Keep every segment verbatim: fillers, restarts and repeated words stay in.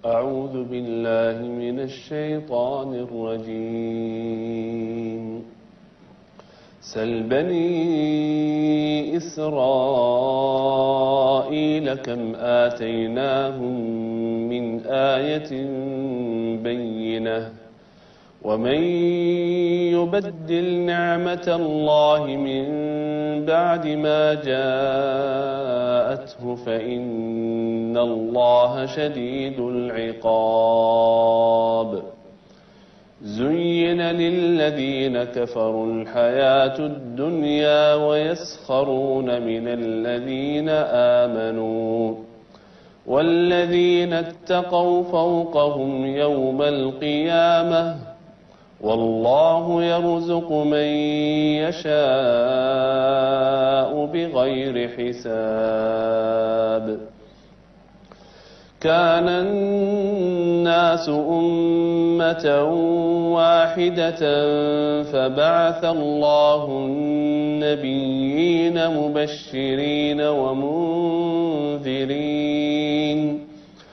أعوذ بالله من الشيطان الرجيم سل بني إسرائيل كم آتيناهم من آية بينة ومن يبدل نعمة الله من بعد ما جاءته فإن الله شديد العقاب زين للذين كفروا الحياة الدنيا ويسخرون من الذين آمنوا والذين اتقوا فوقهم يوم القيامة والله يرزق من يشاء بغير حساب كان الناس أمة واحدة فبعث الله النبيين مبشرين ومنذرين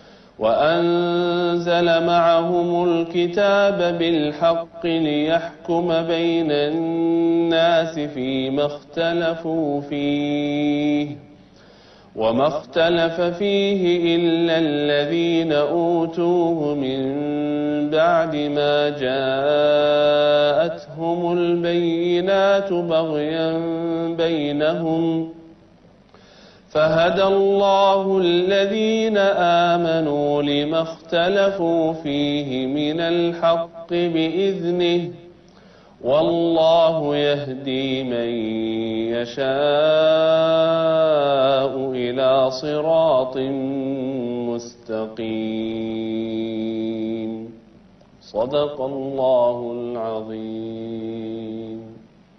وأنزل معهم الكتاب بالحق ليحكم بين الناس فيما اختلفوا فيه وما اختلف فيه إلا الذين أوتوه من بعد ما جاءتهم البينات بغيا بينهم فهدى الله الذين آمنوا لما اختلفوا فيه من الحق بإذنه والله يهدي من يشاء إلى صراط مستقيم صدق الله العظيم.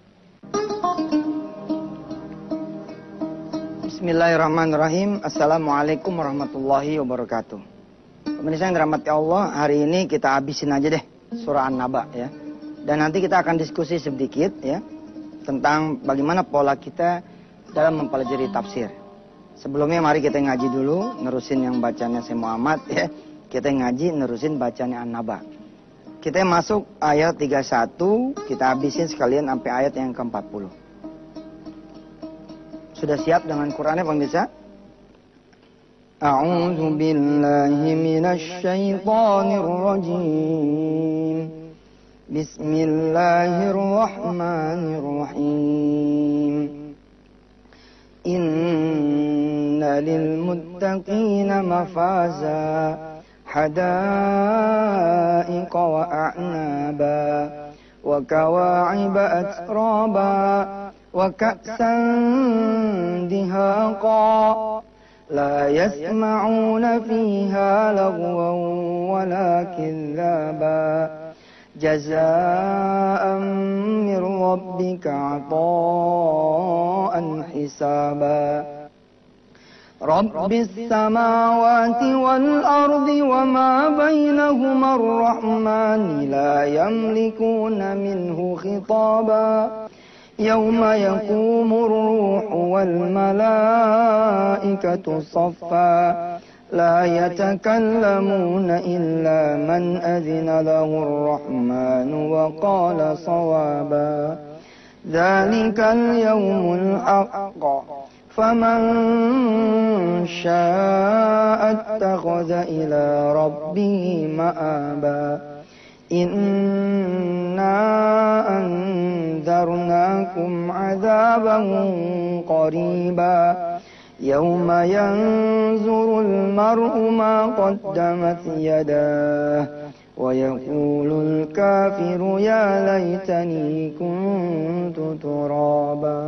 Bismillahirrahmanirrahim. Assalamualaikum warahmatullahi wabarakatuh. Pemirsa yang dirahmati Allah, hari ini kita habisin aja deh surah An-Naba ya. Dan nanti kita akan diskusi sedikit ya tentang bagaimana pola kita dalam mempelajari tafsir. Sebelumnya mari kita ngaji dulu, nerusin yang bacanya Syekh Muhammad ya. Kita ngaji nerusin bacanya An-Naba. Kita masuk ayat tiga puluh satu, kita habisin sekalian sampai ayat yang ke empat puluh. Sudah siap dengan Qur'annya pemirsa? A'udzu billahi minasy syaithanir rajim. Bismillahirrahmanirrahim. Inna lil muttaqina mafaza hadaiqa wa a'naba wa kawa'iba atraba وكأسا دهاقا لا يسمعون فيها لغوا ولا كذابا جزاء من ربك عطاء حسابا رب السماوات والأرض وما بينهما الرحمن لا يملكون منه خطابا يوم يقوم الروح والملائكة صفا لا يتكلمون إلا من أذن له الرحمن وقال صوابا ذلك اليوم الحق فمن شاء اتخذ إلى ربه مآبا إنا أنذرناكم عذابا قريبا يوم ينظر المرء ما قدمت يداه ويقول الكافر يا ليتني كنت ترابا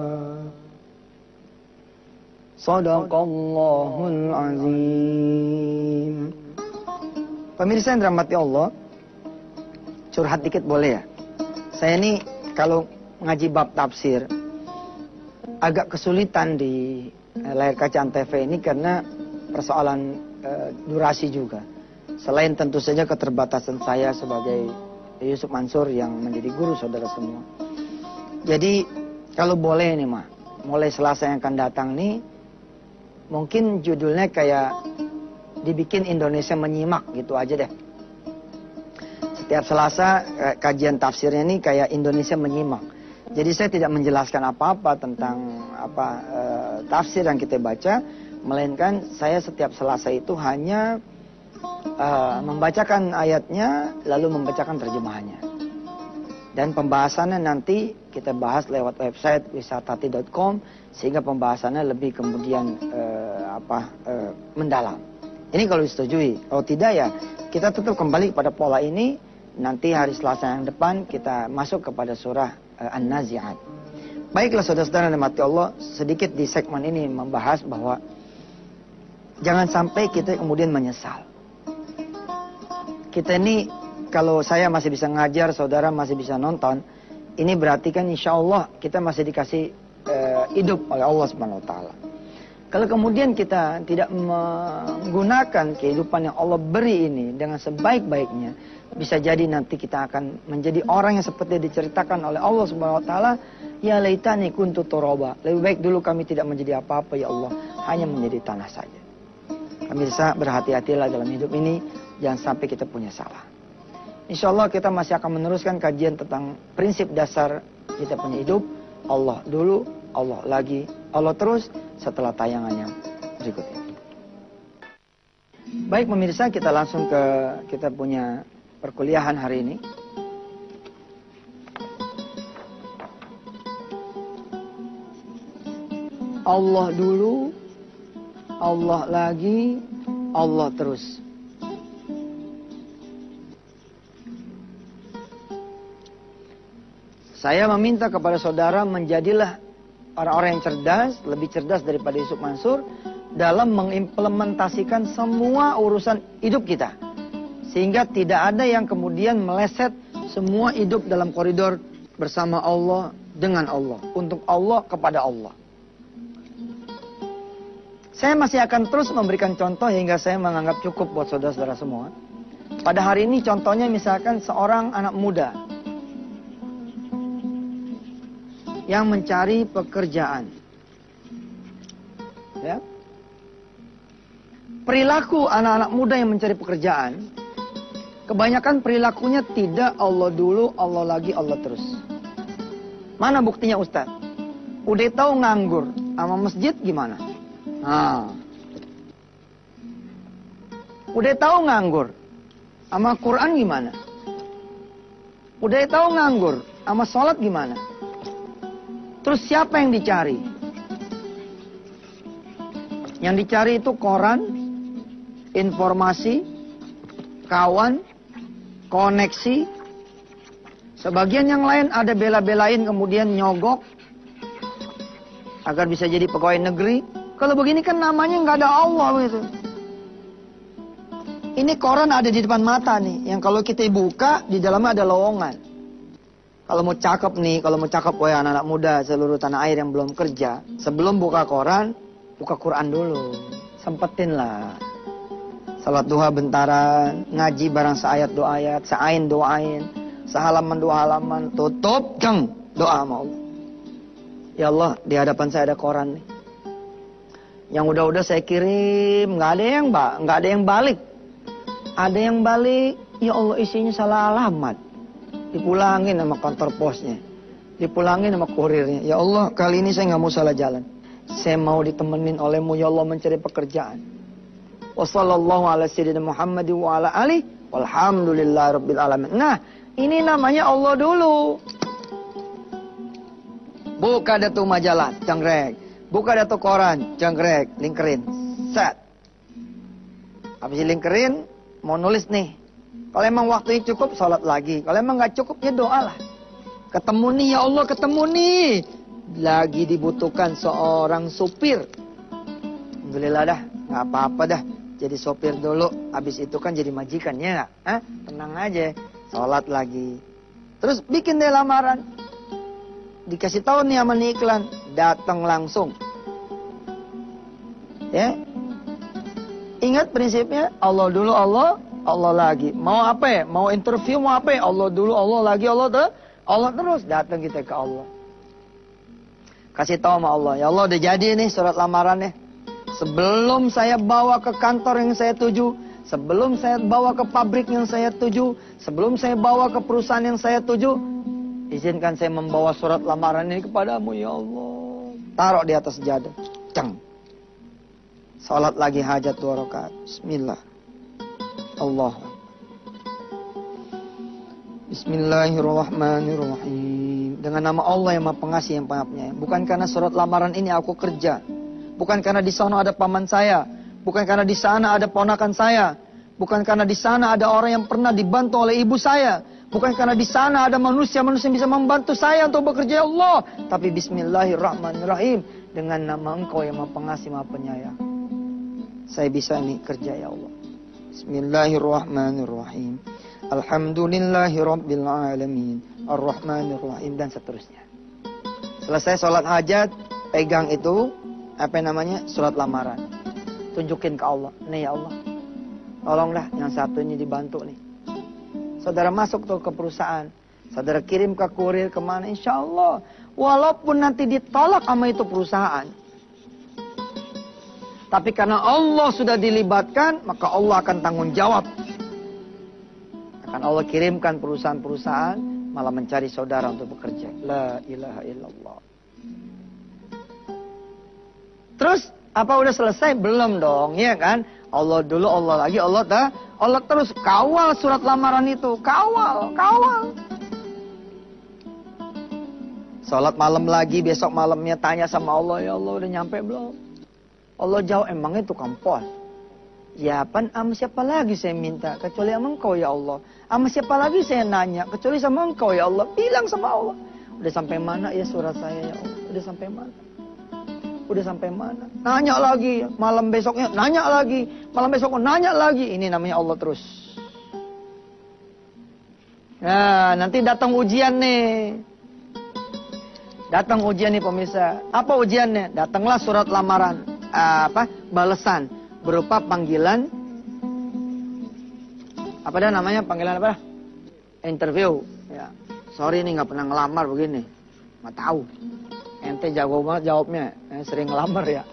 صدق Allahul Azim. Pemirsa yang dirahmati Allah, curhat dikit boleh ya? Saya ini kalau ngaji bab tafsir agak kesulitan di layar kaca Antv ini karena persoalan e, durasi juga. Selain tentu saja keterbatasan saya sebagai Yusuf Mansur yang menjadi guru saudara semua. Jadi kalau boleh nih mah, mulai Selasa yang akan datang nih mungkin judulnya kayak dibikin Indonesia Menyimak gitu aja deh. Setiap Selasa eh, kajian tafsirnya ini kayak Indonesia Menyimak. Jadi saya tidak menjelaskan apa-apa tentang apa eh, tafsir yang kita baca, melainkan saya setiap Selasa itu hanya eh, membacakan ayatnya lalu membacakan terjemahannya. Dan pembahasannya nanti kita bahas lewat website wisatati dot com sehingga pembahasannya lebih kemudian eh, apa eh, mendalam. Ini kalau disetujui. Kalau tidak ya kita tetap kembali pada pola ini. Nanti hari Selasa yang depan kita masuk kepada surah eh, An-Nazi'at. Baiklah saudara-saudara yang dirahmati Allah, sedikit di segmen ini membahas bahwa jangan sampai kita kemudian menyesal. Kita ini kalau saya masih bisa ngajar, saudara masih bisa nonton, ini berarti kan insya Allah kita masih dikasih uh, hidup oleh Allah Subhanahu Wa Taala. Kalau kemudian kita tidak menggunakan kehidupan yang Allah beri ini dengan sebaik-baiknya, bisa jadi nanti kita akan menjadi orang yang seperti diceritakan oleh Allah Subhanahu Wa Taala, ya laitani kuntu turaba. Lebih baik dulu kami tidak menjadi apa-apa ya Allah, hanya menjadi tanah saja. Pemirsa, berhati-hatilah dalam hidup ini, jangan sampai kita punya salah. Insya Allah kita masih akan meneruskan kajian tentang prinsip dasar kita punya hidup. Allah dulu, Allah lagi, Allah terus setelah tayangan yang berikut ini. Baik pemirsa, kita langsung ke kita punya perkuliahan hari ini. Allah dulu, Allah lagi, Allah terus. Saya meminta kepada saudara menjadilah orang-orang yang cerdas, lebih cerdas daripada Yusuf Mansur dalam mengimplementasikan semua urusan hidup kita. Sehingga tidak ada yang kemudian meleset, semua hidup dalam koridor bersama Allah, dengan Allah, untuk Allah, kepada Allah. Saya masih akan terus memberikan contoh hingga saya menganggap cukup buat saudara-saudara semua. Pada hari ini contohnya misalkan seorang anak muda yang mencari pekerjaan. Ya. Perilaku anak-anak muda yang mencari pekerjaan, kebanyakan perilakunya tidak Allah dulu, Allah lagi, Allah terus. Mana buktinya Ustaz? Udah tahu nganggur, sama masjid gimana? Nah. Udah tahu nganggur, sama Quran gimana? Udah tahu nganggur, sama sholat gimana? Terus siapa yang dicari? Yang dicari itu koran, informasi, kawan, koneksi. Sebagian yang lain ada bela-belain kemudian nyogok agar bisa jadi pegawai negeri. Kalau begini kan namanya nggak ada Allah gitu. Ini koran ada di depan mata nih, yang kalau kita buka di dalamnya ada lowongan. Kalau mau cakep nih, kalau mau cakep wah anak-anak muda seluruh tanah air yang belum kerja, sebelum buka koran, buka Quran dulu. Sempetin lah. Salat duha bentaran, ngaji barang seayat dua ayat, seain dua ain, sehalaman dua halaman, tutup, jeng, doa sama Allah. Ya Allah, di hadapan saya ada koran nih. Yang udah-udah saya kirim, nggak ada yang mbak, nggak ada yang balik. Ada yang balik, ya Allah isinya salah alamat. Dipulangin sama kantor posnya. Dipulangin sama kurirnya. Ya Allah, kali ini saya nggak mau salah jalan. Saya mau ditemenin olehmu, ya Allah, mencari pekerjaan. Wassallallahu ala sayyidina Muhammad wa ala alihi walhamdulillah rabbil alamin. Nah, ini namanya Allah dulu. Buka dah tuh majalah, jangkrek. Buka dah tuh koran, jangkrek, linkerin. Set. Habis linkerin, mau nulis nih. Kalau emang waktunya cukup, sholat lagi. Kalau emang nggak cukup, ya doa lah. Ketemu nih, ya Allah, ketemu nih. Lagi dibutuhkan seorang supir. Alhamdulillah dah, nggak apa-apa dah. Jadi sopir dulu, habis itu kan jadi majikannya nggak? Hah? Tenang aja, sholat lagi. Terus bikin deh lamaran. Dikasih tahu nih sama nih iklan, datang langsung. Ya, ingat prinsipnya, Allah dulu, Allah. Allah lagi. Mau apa ya? Mau interview, mau apa ya? Allah dulu, Allah lagi, Allah ter Allah terus. Datang kita ke Allah. Kasih tahu sama Allah. Ya Allah, udah jadi nih surat lamarannya. Sebelum saya bawa ke kantor yang saya tuju, sebelum saya bawa ke pabrik yang saya tuju, sebelum saya bawa ke perusahaan yang saya tuju, izinkan saya membawa surat lamaran ini kepadamu ya Allah. Taruh di atas sejadah. Ceng. Salat lagi hajat dua rakaat. Bismillah. Allah. Bismillahirrahmanirrahim. Dengan nama Allah yang Maha Pengasih yang Maha Penyayang. Bukan karena surat lamaran ini aku kerja. Bukan karena di sana ada paman saya. Bukan karena di sana ada ponakan saya. Bukan karena di sana ada orang yang pernah dibantu oleh ibu saya. Bukan karena di sana ada manusia-manusia yang bisa membantu saya untuk bekerja ya Allah. Tapi bismillahirrahmanirrahim. Dengan nama Engkau yang Maha Pengasih Maha Penyayang. Saya bisa ini kerja ya Allah. Bismillahirrahmanirrahim. Alhamdulillahi Rabbil Alamin, Ar-Rahmanir-Rahim, dan seterusnya. Selesai sholat hajat, pegang itu, apa namanya, surat lamaran. Tunjukin ke Allah. Nih ya Allah, tolonglah yang satu ini dibantu nih. Saudara masuk tuh ke perusahaan, saudara kirim ke kurir kemana, insya Allah. Walaupun nanti ditolak sama itu perusahaan, tapi karena Allah sudah dilibatkan, maka Allah akan tanggung jawab. Akan Allah kirimkan perusahaan-perusahaan malah mencari saudara untuk bekerja. La ilaha illallah. Terus apa udah selesai? Belum dong, ya kan? Allah dulu, Allah lagi, Allah dah. Allah terus kawal surat lamaran itu. Kawal, kawal. Salat malam lagi, besok malamnya tanya sama Allah, ya Allah udah nyampe belum? Allah jawab, emangnya tukang pos? Ya pan, sama siapa lagi saya minta kecuali sama Engkau ya Allah. Sama siapa lagi saya nanya kecuali sama Engkau ya Allah. Bilang sama Allah, udah sampai mana ya surat saya ya Allah? Udah sampai mana? Udah sampai mana? Nanya lagi, malam besoknya nanya lagi, malam besoknya nanya lagi. Ini namanya Allah terus. Nah, nanti datang ujian nih. Datang ujian nih pemirsa. Apa ujiannya? Datanglah surat lamaran, apa? Balasan berupa panggilan, apa dah namanya, panggilan apa dah? Interview. Ya. Sorry nih nggak pernah ngelamar begini, nggak tahu. Ente jago banget jawabnya, eh, sering ngelamar ya.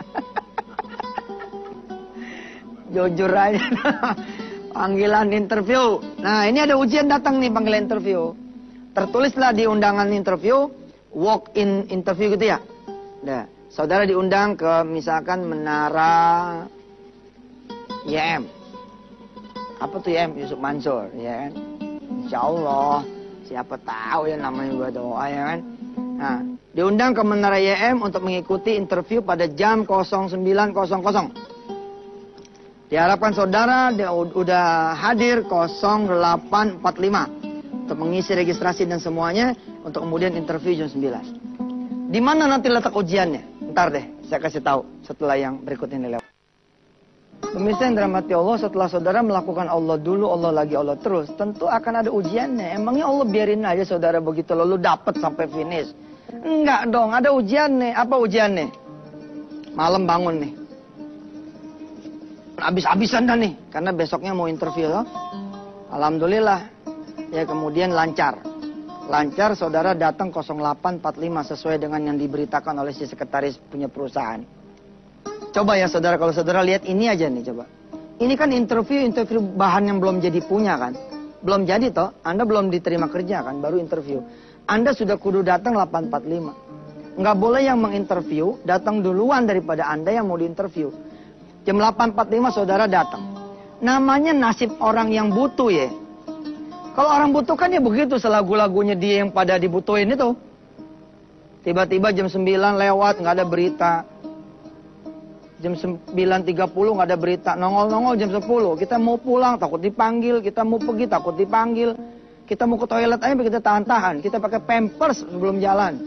Jujur aja. Panggilan interview. Nah ini ada ujian datang nih, panggilan interview. Tertulislah di undangan interview, walk in interview gitu ya. Nah, saudara diundang ke misalkan Menara Y M. Apa tuh Y M? Yusuf Mansur, ya kan? Insya Allah, siapa tahu ya namanya gua doa ya kan? Nah, diundang ke Menara Y M untuk mengikuti interview pada jam sembilan nol nol. Diharapkan saudara dia udah hadir delapan empat puluh lima untuk mengisi registrasi dan semuanya untuk kemudian interview jam sembilan. Di mana nanti letak ujiannya? Ntar deh, saya kasih tahu setelah yang berikut ini lewat. Pemirsa yang dirahmati Allah, setelah saudara melakukan Allah dulu, Allah lagi, Allah terus, tentu akan ada ujiannya. Emangnya Allah biarin aja saudara begitu lalu dapat sampai finish? Enggak dong, ada ujiannya. Apa ujiannya? Malam bangun nih, habis-habisan dah nih, karena besoknya mau interview loh. Alhamdulillah, ya kemudian lancar. Lancar, saudara datang delapan empat puluh lima sesuai dengan yang diberitakan oleh si sekretaris punya perusahaan. Coba ya saudara, kalau saudara lihat ini aja nih coba. Ini kan interview, interview bahan yang belum jadi punya kan. Belum jadi toh, Anda belum diterima kerja kan, baru interview. Anda sudah kudu datang delapan empat puluh lima. Nggak boleh yang menginterview datang duluan daripada Anda yang mau diinterview. Jam delapan empat puluh lima saudara datang. Namanya nasib orang yang butuh ya. Kalau orang butuh kan ya begitu, selagu-lagunya dia yang pada dibutuhin itu. Tiba-tiba jam sembilan lewat, nggak ada berita. Jam sembilan tiga puluh nggak ada berita. Nongol-nongol jam sepuluh. Kita mau pulang takut dipanggil. Kita mau pergi takut dipanggil. Kita mau ke toilet aja kita tahan-tahan. Kita pakai pampers sebelum jalan.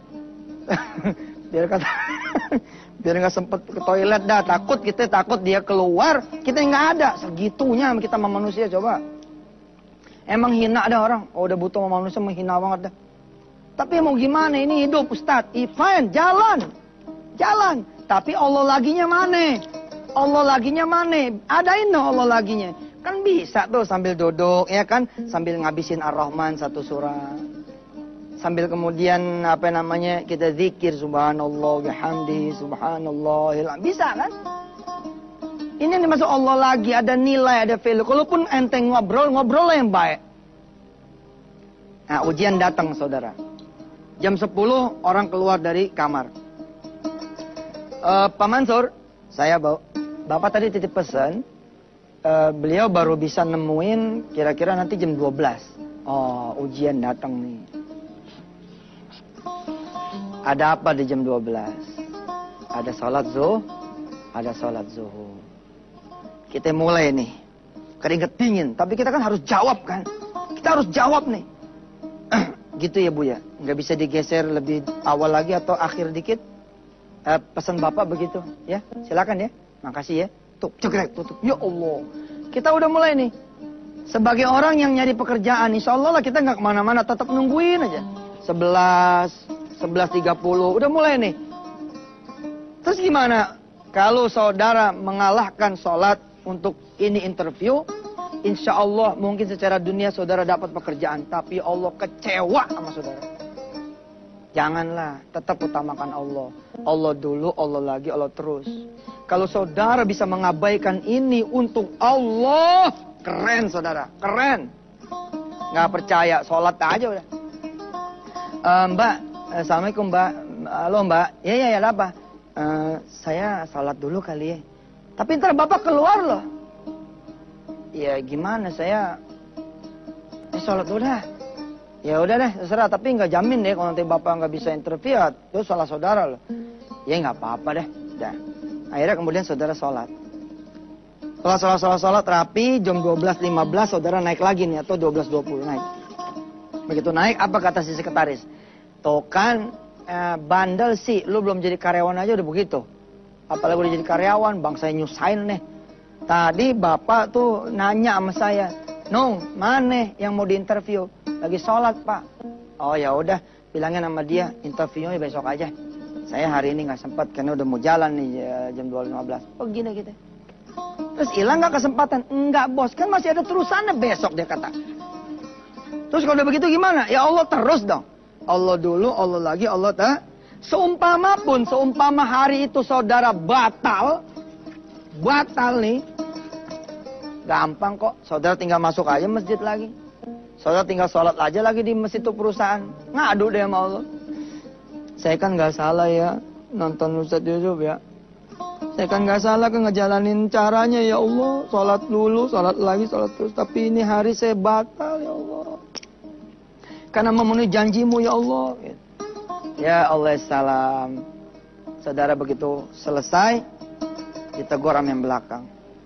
Biar kata, biar nggak sempet ke toilet dah. Takut kita takut dia keluar. Kita nggak ada. Segitunya kita sama manusia coba. Emang hina ada orang. Oh udah butuh sama manusia menghina banget dah. Tapi mau gimana, ini hidup Ustadz. Fine, jalan. Jalan. Tapi Allah laginya mana? Allah laginya mana? Adain dong Allah laginya. Kan bisa tuh sambil duduk, ya kan? Sambil ngabisin Ar-Rahman satu surat. Sambil kemudian apa namanya kita zikir subhanallah bihamdi subhanallah. Bisa kan? Ini yang dimaksud Allah lagi, ada nilai, ada value. Kalaupun enteng ngobrol, ngobrol lah yang baik. Nah, ujian datang, saudara. Jam sepuluh, orang keluar dari kamar. Uh, Pak Mansur, saya bawa, Bapak tadi titip pesan, uh, beliau baru bisa nemuin kira-kira nanti jam dua belas. Oh, ujian datang nih. Ada apa di jam dua belas? Ada sholat zuhur, ada sholat zuhur. Kita mulai nih, keringet dingin, tapi kita kan harus jawab kan. Kita harus jawab nih. Gitu ya Bu ya, nggak bisa digeser lebih awal lagi atau akhir dikit. Eh, pesan Bapak begitu, ya silakan ya. Makasih ya. Tuh, cekrek, tutup. Ya Allah, kita udah mulai nih. Sebagai orang yang nyari pekerjaan, insya Allah lah kita nggak kemana-mana, tetap nungguin aja. sebelas, sebelas tiga puluh, udah mulai nih. Terus gimana? Kalau saudara mengalahkan sholat untuk ini interview, insya Allah mungkin secara dunia saudara dapat pekerjaan. Tapi Allah kecewa sama saudara. Janganlah, tetap utamakan Allah. Allah dulu, Allah lagi, Allah terus. Kalau saudara bisa mengabaikan ini untuk Allah, keren saudara, keren. Nggak percaya, sholat aja udah. Uh, mbak, Assalamualaikum Mbak. Halo Mbak, ya ya ya, ada apa? Uh, saya sholat dulu kali ya. Tapi ntar Bapak keluar loh. Ya gimana, saya eh, sholat dulu dah. Ya udah deh, terserah. Tapi nggak jamin deh kalau nanti Bapak nggak bisa interview, itu salah saudara loh. Ya nggak apa-apa deh. Dah. Akhirnya kemudian saudara sholat. Setelah sholat, sholat, sholat rapi, jam dua belas lima belas saudara naik lagi nih, atau dua belas dua puluh naik. Begitu naik, apa kata si sekretaris? Tuh kan, eh, bandel sih, lu belum jadi karyawan aja udah begitu. Apalagi udah jadi karyawan, bang saya nyusahin nih. Tadi Bapak tuh nanya sama saya, Nung, mana yang mau diinterview? Lagi sholat Pak. Oh ya udah, bilangin sama dia interviewnya besok aja. Saya hari ini nggak sempat karena udah mau jalan nih jam dua lima belas. Oh gini gitu. Terus hilang nggak kesempatan? Enggak bos, kan masih ada terusannya besok dia kata. Terus kalau udah begitu gimana? Ya Allah terus dong. Allah dulu, Allah lagi, Allah tak. Seumpama pun, seumpama hari itu saudara batal, batal nih, gampang kok. Saudara tinggal masuk aja masjid lagi. Saudara tinggal sholat aja lagi di masjid itu perusahaan. Ngadu deh sama Allah. Saya kan nggak salah ya nonton Ustadz Yusuf ya. Saya kan nggak salah kan ngejalanin caranya ya Allah. Sholat dulu, sholat lagi, sholat terus. Tapi ini hari saya batal ya Allah. Karena memenuhi janjimu ya Allah. Ya Allah salam. Saudara begitu selesai, ditegur sama yang belakang.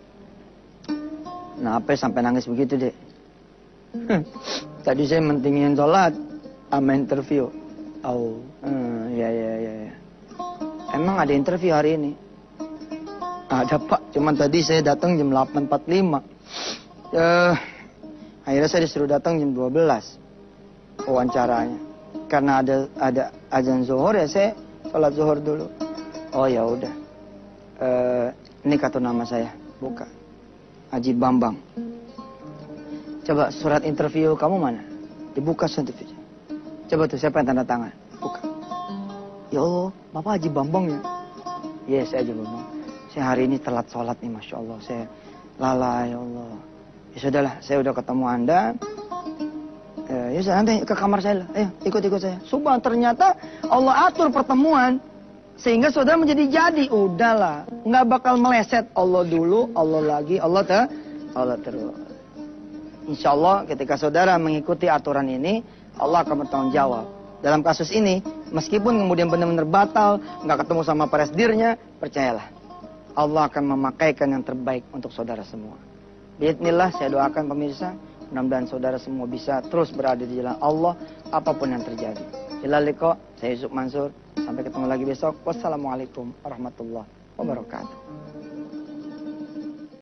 Nah apa sampai nangis begitu dek? Tadi saya mentingin sholat sama interview. Oh, hmm, ya ya ya ya. Emang ada interview hari ini? Ada Pak, cuman tadi saya datang jam delapan empat puluh lima. Uh, akhirnya saya disuruh datang jam dua belas wawancaranya. Karena ada ada azan zuhur ya saya sholat zuhur dulu. Oh ya udah. Uh, ini kartu nama saya, buka. Haji Bambang. Coba surat interview kamu mana? Dibuka sertifikatnya. Coba tuh siapa yang tanda tangan? Buka. Ya Allah, Bapak Haji Bambang ya? Iya, yes, saya Haji Bambang. Saya hari ini telat sholat nih, Masya Allah. Saya lalai, ya Allah. Ya sudahlah, saya udah ketemu Anda. Eh, ya sudah, nanti ke kamar saya lah. Ayo, ikut-ikut saya. Subhan, ternyata Allah atur pertemuan. Sehingga saudara menjadi jadi. Udahlah, nggak bakal meleset. Allah dulu, Allah lagi, Allah ter, Allah terus. Insya Allah ketika saudara mengikuti aturan ini, Allah akan bertanggung jawab. Dalam kasus ini, meskipun kemudian benar-benar batal, nggak ketemu sama presidirnya, percayalah. Allah akan memakaikan yang terbaik untuk saudara semua. Bismillah, saya doakan pemirsa, mudah-mudahan saudara semua bisa terus berada di jalan Allah, apapun yang terjadi. Ilal liqa, saya Yusuf Mansur. Sampai ketemu lagi besok. Wassalamualaikum warahmatullahi wabarakatuh.